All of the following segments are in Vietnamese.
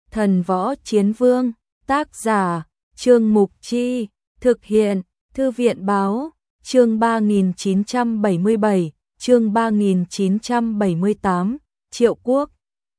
Thần Võ Chiến Vương, tác giả, Trương Mục Chi, thực hiện, Thư viện Báo, chương 3977, chương 3978, Triệu Quốc.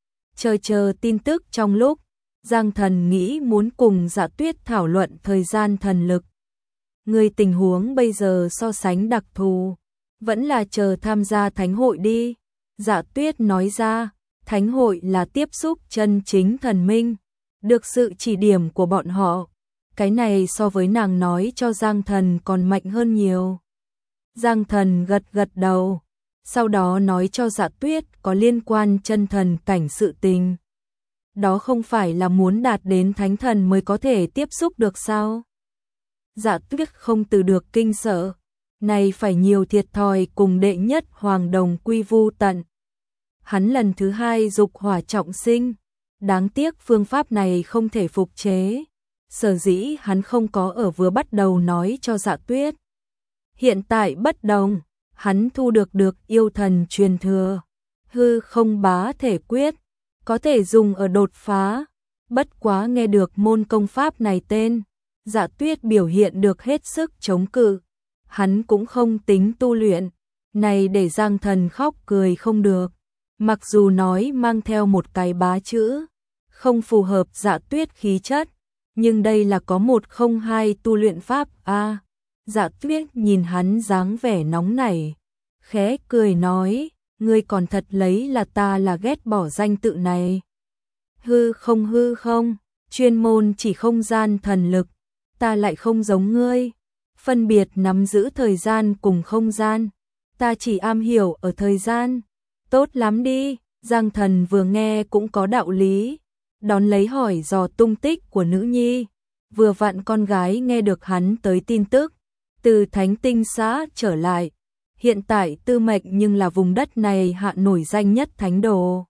Chờ tin tức trong lúc, Giang Thần nghĩ muốn cùng Dạ Tuyết thảo luận thời gian thần lực. Người tình huống bây giờ so sánh đặc thù, vẫn là chờ tham gia thánh hội đi. Dạ Tuyết nói ra, thánh hội là tiếp xúc chân chính thần minh, được sự chỉ điểm của bọn họ. Cái này so với nàng nói cho Giang Thần còn mạnh hơn nhiều. Giang Thần gật đầu, sau đó nói cho Dạ Tuyết có liên quan chân thần cảnh sự tình. Đó không phải là muốn đạt đến thánh thần mới có thể tiếp xúc được sao? Dạ Tuyết không từ được kinh sợ, này phải nhiều thiệt thòi cùng đệ nhất hoàng đồng quy vu tận. Hắn lần thứ hai dục hỏa trọng sinh, đáng tiếc phương pháp này không thể phục chế. Sở dĩ hắn không có ở vừa bắt đầu nói cho Dạ Tuyết. Hiện tại bất đồng, hắn thu được yêu thần truyền thừa, hư không bá thể quyết, có thể dùng ở đột phá. Bất quá nghe được môn công pháp này tên, Dạ Tuyết biểu hiện được hết sức chống cự. Hắn cũng không tính tu luyện, này để Giang Thần khóc cười không được. Mặc dù nói mang theo một cái bá chữ, không phù hợp Dạ Tuyết khí chất, nhưng đây là có 102 tu luyện pháp a. Dạ Tuyết nhìn hắn dáng vẻ nóng nảy, khẽ cười nói, ngươi còn thật lấy là ta là ghét bỏ danh tự này. Hư không, chuyên môn chỉ không gian thần lực, ta lại không giống ngươi, phân biệt nắm giữ thời gian cùng không gian, ta chỉ am hiểu ở thời gian. Tốt lắm đi, Giang Thần vừa nghe cũng có đạo lý, đón lấy hỏi dò tung tích của nữ nhi. Vừa vặn con gái nghe được hắn tới tin tức, từ Thánh Tinh xã trở lại, hiện tại Tư Mệnh nhưng là vùng đất này hạ nổi danh nhất thánh đồ.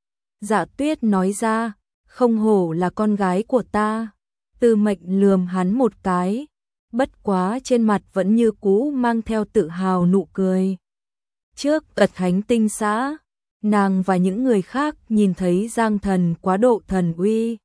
Dạ Tuyết nói ra, không hổ là con gái của ta. Tư Mệnh lườm hắn một cái, bất quá trên mặt vẫn như cũ mang theo tự hào nụ cười. Trước ở Thánh Tinh xã, nàng và những người khác nhìn thấy Giang Thần quá độ thần uy.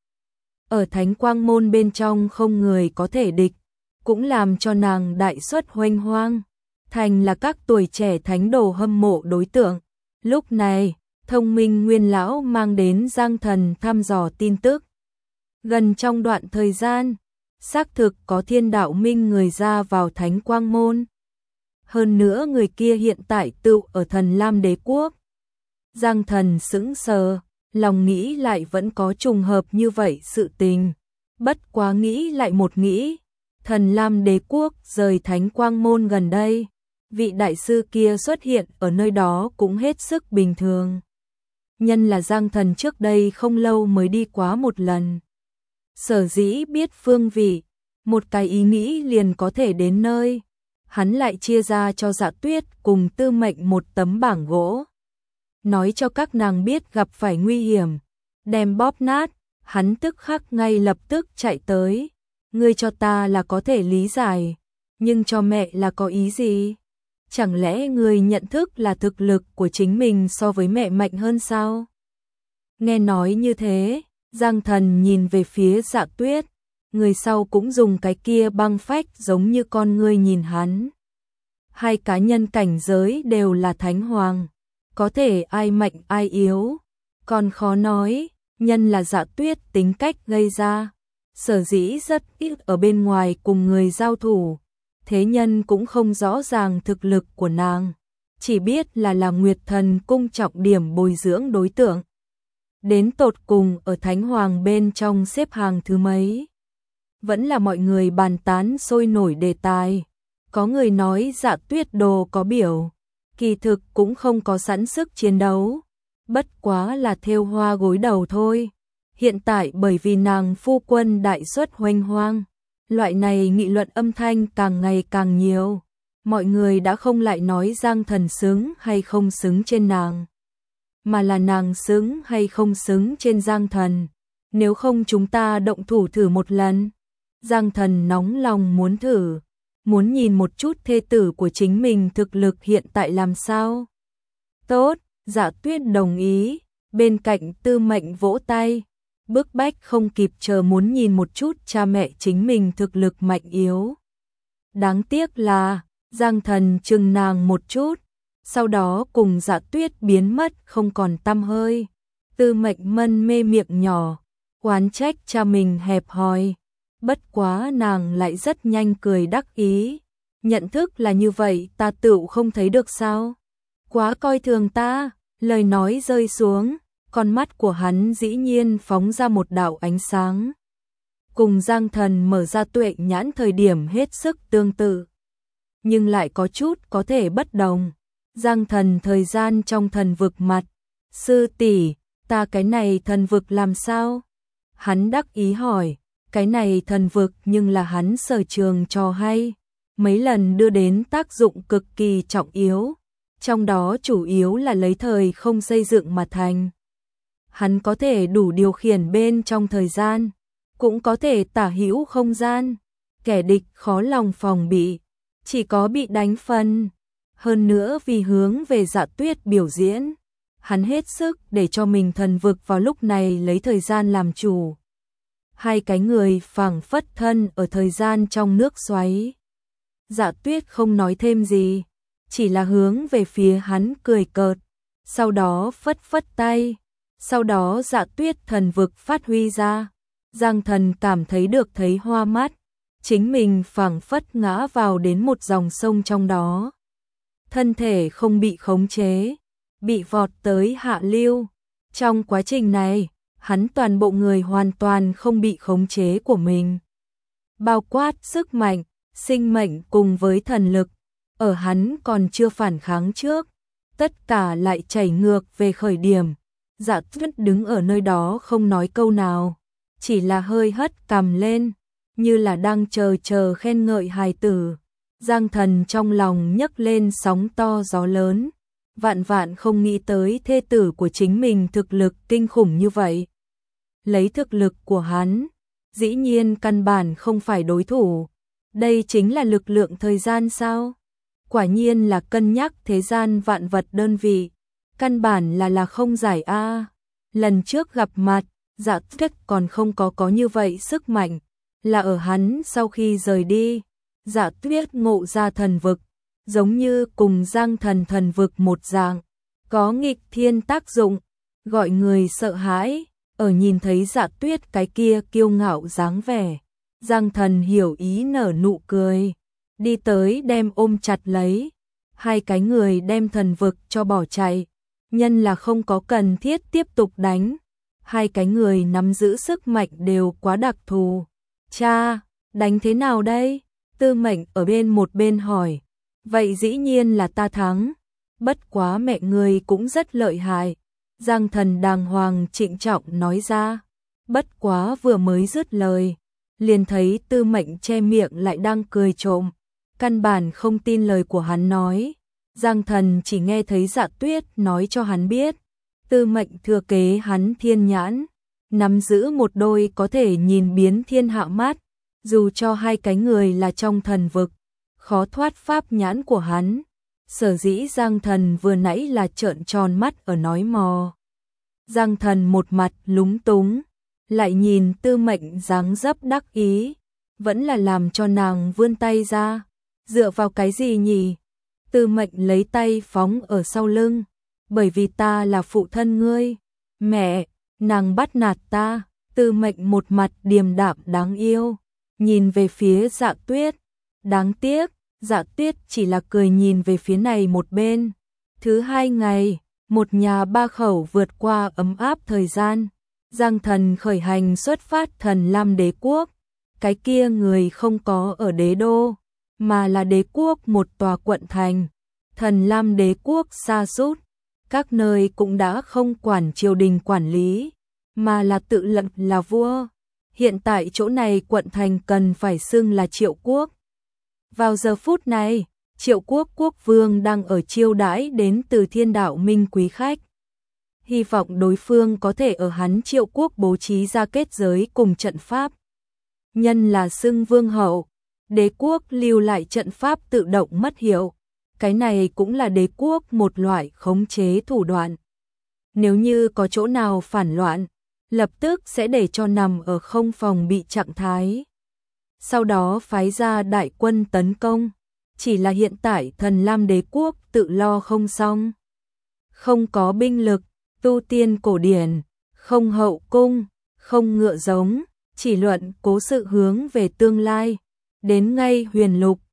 Ở Thánh Quang Môn bên trong không người có thể địch, cũng làm cho nàng đại xuất hoành hoang, thành là các tuổi trẻ thánh đồ hâm mộ đối tượng. Lúc này, Thông Minh Nguyên lão mang đến Giang Thần thăm dò tin tức. Gần trong đoạn thời gian, xác thực có Thiên Đạo Minh người ra vào Thánh Quang Môn. Hơn nữa người kia hiện tại tựu ở Thần Lam Đế Quốc. Giang Thần sững sờ, lòng nghĩ lại vẫn có trùng hợp như vậy sự tình. Bất quá nghĩ lại một nghĩ, Thần Lam Đế Quốc rời Thánh Quang Môn gần đây, vị đại sư kia xuất hiện ở nơi đó cũng hết sức bình thường. Nhân là Giang Thần trước đây không lâu mới đi quá một lần. Sở dĩ biết phương vị, một cái ý nghĩ liền có thể đến nơi. Hắn lại chia ra cho Dạ Tuyết cùng Tư Mệnh một tấm bảng gỗ, nói cho các nàng biết gặp phải nguy hiểm, đem bóp nát. Hắn tức khắc ngay lập tức chạy tới. Ngươi cho ta là có thể lý giải, nhưng cho mẹ là có ý gì? Chẳng lẽ ngươi nhận thức là thực lực của chính mình so với mẹ mạnh hơn sao? Nghe nói như thế, Giang Thần nhìn về phía Dạ Tuyết, người sau cũng dùng cái kia băng phách giống như con ngươi nhìn hắn. Hai cá nhân cảnh giới đều là thánh hoàng, có thể ai mạnh ai yếu, còn khó nói. Nhân là Dạ Tuyết tính cách gây ra, sở dĩ rất ít ở bên ngoài cùng người giao thủ, thế nhân cũng không rõ ràng thực lực của nàng, chỉ biết là Nguyệt Thần cung trọng điểm bồi dưỡng đối tượng. Đến tột cùng ở Thánh Hoàng bên trong xếp hàng thứ mấy, vẫn là mọi người bàn tán sôi nổi đề tài. Có người nói Dạ Tuyết đồ có biểu, kỳ thực cũng không có sẵn sức chiến đấu, bất quá là thêu hoa gối đầu thôi. Hiện tại bởi vì nàng phu quân đại xuất hoành hoang, loại này nghị luận âm thanh càng ngày càng nhiều. Mọi người đã không lại nói Giang Thần xứng hay không xứng trên nàng, mà là nàng xứng hay không xứng trên Giang Thần. Nếu không chúng ta động thủ thử một lần. Giang Thần nóng lòng muốn thử, muốn nhìn một chút thê tử của chính mình thực lực hiện tại làm sao. Tốt, Dạ Tuyết đồng ý, bên cạnh Tư Mệnh vỗ tay. bức bách không kịp chờ muốn nhìn một chút cha mẹ chính mình thực lực mạnh yếu. Đáng tiếc là, Giang Thần chừng nàng một chút, sau đó cùng Dạ Tuyết biến mất không còn tăm hơi. Tư Mệnh mân mê miệng nhỏ, oán trách cha mình hẹp hòi. Bất quá nàng lại rất nhanh cười đắc ý. Nhận thức là như vậy, ta tựu không thấy được sao? Quá coi thường ta. Lời nói rơi xuống, con mắt của hắn dĩ nhiên phóng ra một đạo ánh sáng. Cùng Giang Thần mở ra tuệ nhãn thời điểm hết sức tương tự, nhưng lại có chút có thể bất đồng. Giang Thần thời gian trong thần vực mặt, sư tỷ, ta cái này thần vực làm sao? Hắn đắc ý hỏi, cái này thần vực nhưng là hắn sở trường trò hay, mấy lần đưa đến tác dụng cực kỳ trọng yếu, trong đó chủ yếu là lấy thời không xây dựng mà thành. Hắn có thể đủ điều khiển bên trong thời gian, cũng có thể tả hữu không gian, kẻ địch khó lòng phòng bị, chỉ có bị đánh phần. Hơn nữa vì hướng về Dạ Tuyết biểu diễn, hắn hết sức để cho mình thần vực vào lúc này lấy thời gian làm chủ. Hai cái người phảng phất thân ở thời gian trong nước xoáy. Dạ Tuyết không nói thêm gì, chỉ là hướng về phía hắn cười cợt, sau đó phất phất tay, sau đó Dạ Tuyết thần vực phát huy ra. Giang Thần cảm thấy được thấy hoa mắt, chính mình phảng phất ngã vào đến một dòng sông trong đó. Thân thể không bị khống chế, bị vọt tới hạ lưu. Trong quá trình này, hắn toàn bộ người hoàn toàn không bị khống chế của mình. Bao quát sức mạnh, sinh mệnh cùng với thần lực, ở hắn còn chưa phản kháng trước, tất cả lại chảy ngược về khởi điểm. Dạ Tuyết đứng ở nơi đó không nói câu nào, chỉ là hơi hất cằm lên, như là đang chờ khen ngợi hài tử. Giang Thần trong lòng nhấc lên sóng to gió lớn, vạn vạn không nghĩ tới thê tử của chính mình thực lực kinh khủng như vậy. Lấy thực lực của hắn, dĩ nhiên căn bản không phải đối thủ. Đây chính là lực lượng thời gian sao? Quả nhiên là cân nhắc thế gian vạn vật đơn vị, căn bản là không giải a. Lần trước gặp mặt, Dạ Tuyết còn không có như vậy sức mạnh, là ở hắn sau khi rời đi, Dạ Tuyết ngộ ra thần vực, giống như cùng Giang Thần thần vực một dạng, có nghịch thiên tác dụng, gọi người sợ hãi. Ở nhìn thấy Dạ Tuyết cái kia kiêu ngạo dáng vẻ, Giang Thần hiểu ý nở nụ cười, đi tới đem ôm chặt lấy, hai cái người đem thần vực cho bỏ chạy, nhân là không có cần thiết tiếp tục đánh. Hai cái người nắm giữ sức mạnh đều quá đặc thù. Cha, đánh thế nào đây? Tư Mệnh ở một bên hỏi. Vậy dĩ nhiên là ta thắng. Bất quá mẹ người cũng rất lợi hại. Giang Thần đàng hoàng trịnh trọng nói ra. Bất quá vừa mới dứt lời, liền thấy Tư Mệnh che miệng lại đang cười trộm, căn bản không tin lời của hắn nói. Giang Thần chỉ nghe thấy Dạ Tuyết nói cho hắn biết, Tư Mệnh thừa kế hắn thiên nhãn, nắm giữ một đôi có thể nhìn biến thiên hạ mắt, dù cho hai cái người là trong thần vực, khó thoát pháp nhãn của hắn. Sở dĩ Giang Thần vừa nãy là trợn tròn mắt ở nói mò. Giang Thần một mặt lúng túng, lại nhìn Tư Mệnh dáng dấp đắc ý, vẫn là làm cho nàng vươn tay ra. Dựa vào cái gì nhỉ? Tư Mệnh lấy tay phóng ở sau lưng, bởi vì ta là phụ thân ngươi. Mẹ, nàng bắt nạt ta. Tư Mệnh một mặt điềm đạm đáng yêu, nhìn về phía Dạ Tuyết. Đáng tiếc, Dạ Tuyết chỉ là cười nhìn về phía này một bên. Thứ hai ngày, một nhà ba khẩu vượt qua ấm áp thời gian. Giang Thần khởi hành xuất phát Thần Lam Đế Quốc. Cái kia người không có ở đế đô, mà là đế quốc một tòa quận thành. Thần Lam Đế Quốc sa sút, các nơi cũng đã không quản triều đình quản lý, mà là tự lập là vua. Hiện tại chỗ này quận thành cần phải xưng là Triệu Quốc. Vào giờ phút này, Triệu Quốc quốc vương đang ở chiêu đãi đến từ Thiên Đạo Minh quý khách. Hy vọng đối phương có thể ở hắn Triệu Quốc bố trí ra kết giới cùng trận pháp. Nhân là xưng vương hậu, đế quốc lưu lại trận pháp tự động mất hiệu. Cái này cũng là đế quốc một loại khống chế thủ đoạn. Nếu như có chỗ nào phản loạn, lập tức sẽ để cho nằm ở không phòng bị trạng thái. Sau đó phái ra đại quân tấn công, chỉ là hiện tại Thần Lam Đế quốc tự lo không xong. Không có binh lực, tu tiên cổ điển, không hậu cung, không ngựa giống, chỉ luận cố sự hướng về tương lai. Đến ngay Huyền Lục,